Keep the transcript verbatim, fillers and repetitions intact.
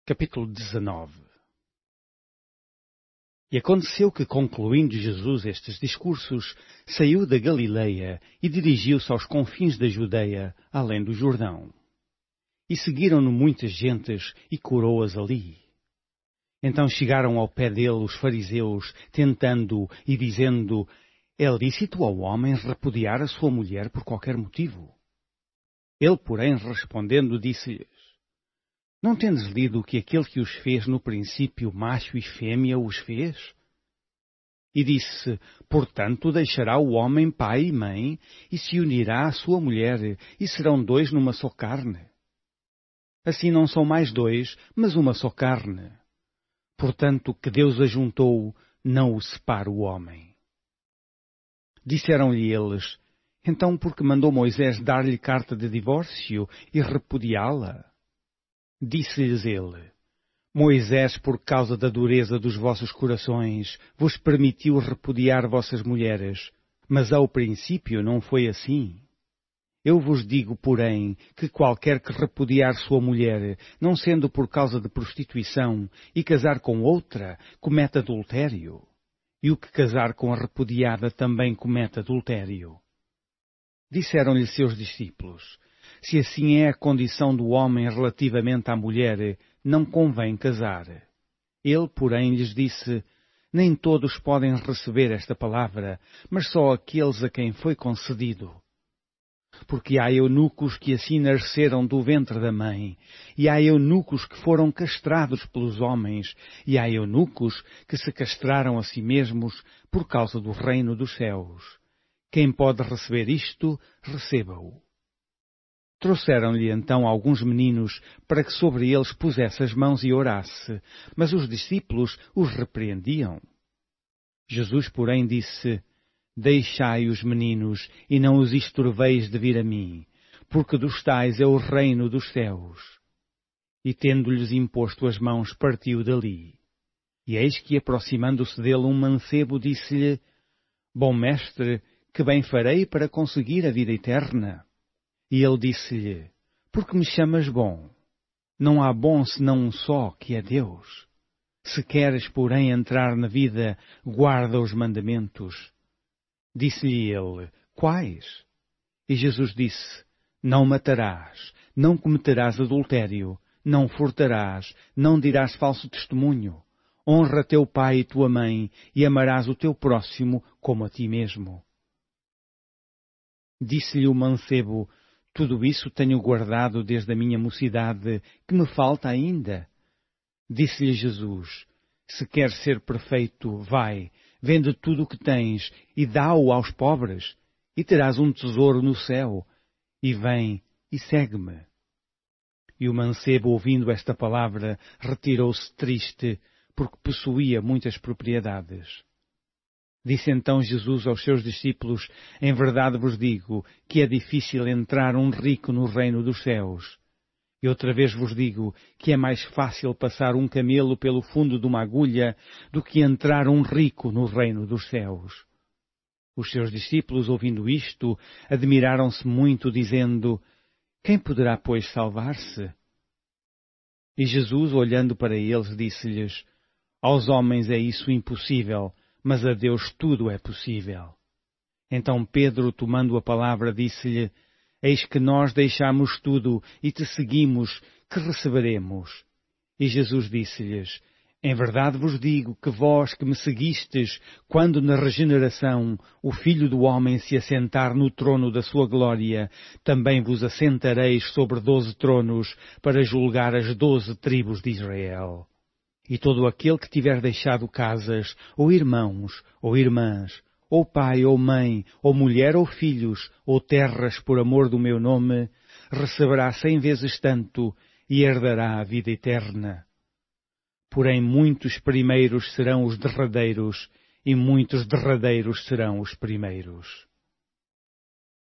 Capítulo dezenove. E aconteceu que, concluindo Jesus estes discursos, saiu da Galileia e dirigiu-se aos confins da Judeia, além do Jordão. E seguiram-no muitas gentes e curou-as ali. Então chegaram ao pé dele os fariseus, tentando-o e dizendo: é lícito ao homem repudiar a sua mulher por qualquer motivo? Ele, porém, respondendo, disse-lhes: não tendes lido que aquele que os fez no princípio, macho e fêmea, os fez? E disse: portanto, deixará o homem pai e mãe, e se unirá à sua mulher, e serão dois numa só carne. Assim não são mais dois, mas uma só carne. Portanto, que Deus ajuntou, não o separa o homem. Disseram-lhe eles: então por que mandou Moisés dar-lhe carta de divórcio e repudiá-la? Disse-lhes ele: Moisés, por causa da dureza dos vossos corações, vos permitiu repudiar vossas mulheres, mas ao princípio não foi assim. Eu vos digo, porém, que qualquer que repudiar sua mulher, não sendo por causa de prostituição, e casar com outra, comete adultério. E o que casar com a repudiada também comete adultério. Disseram-lhe seus discípulos: se assim é a condição do homem relativamente à mulher, não convém casar. Ele, porém, lhes disse: nem todos podem receber esta palavra, mas só aqueles a quem foi concedido. Porque há eunucos que assim nasceram do ventre da mãe, e há eunucos que foram castrados pelos homens, e há eunucos que se castraram a si mesmos por causa do reino dos céus. Quem pode receber isto, receba-o. Trouxeram-lhe então alguns meninos para que sobre eles pusesse as mãos e orasse, mas os discípulos os repreendiam. Jesus, porém, disse: deixai os meninos e não os estorveis de vir a mim, porque dos tais é o reino dos céus. E tendo-lhes imposto as mãos, partiu dali. E eis que, aproximando-se dele um mancebo, disse-lhe: bom mestre, que bem farei para conseguir a vida eterna? E ele disse-lhe: por que me chamas bom? Não há bom senão um só, que é Deus. Se queres, porém, entrar na vida, guarda os mandamentos. Disse-lhe ele: quais? E Jesus disse: não matarás, não cometerás adultério, não furtarás, não dirás falso testemunho, honra teu pai e tua mãe, e amarás o teu próximo como a ti mesmo. Disse-lhe o mancebo: tudo isso tenho guardado desde a minha mocidade, que me falta ainda? Disse-lhe Jesus: se queres ser perfeito, vai, vende tudo o que tens e dá-o aos pobres, e terás um tesouro no céu, e vem e segue-me. E o mancebo, ouvindo esta palavra, retirou-se triste, porque possuía muitas propriedades. Disse então Jesus aos seus discípulos: em verdade vos digo que é difícil entrar um rico no reino dos céus. E outra vez vos digo que é mais fácil passar um camelo pelo fundo de uma agulha do que entrar um rico no reino dos céus. Os seus discípulos, ouvindo isto, admiraram-se muito, dizendo: quem poderá, pois, salvar-se? E Jesus, olhando para eles, disse-lhes: aos homens é isso impossível, mas a Deus tudo é possível. Então Pedro, tomando a palavra, disse-lhe: eis que nós deixamos tudo e te seguimos, que receberemos? E Jesus disse-lhes: em verdade vos digo que vós que me seguistes, quando na regeneração o Filho do Homem se assentar no trono da sua glória, também vos assentareis sobre doze tronos para julgar as doze tribos de Israel. E todo aquele que tiver deixado casas, ou irmãos, ou irmãs, ou pai, ou mãe, ou mulher, ou filhos, ou terras por amor do meu nome, receberá cem vezes tanto e herdará a vida eterna. Porém muitos primeiros serão os derradeiros, e muitos derradeiros serão os primeiros.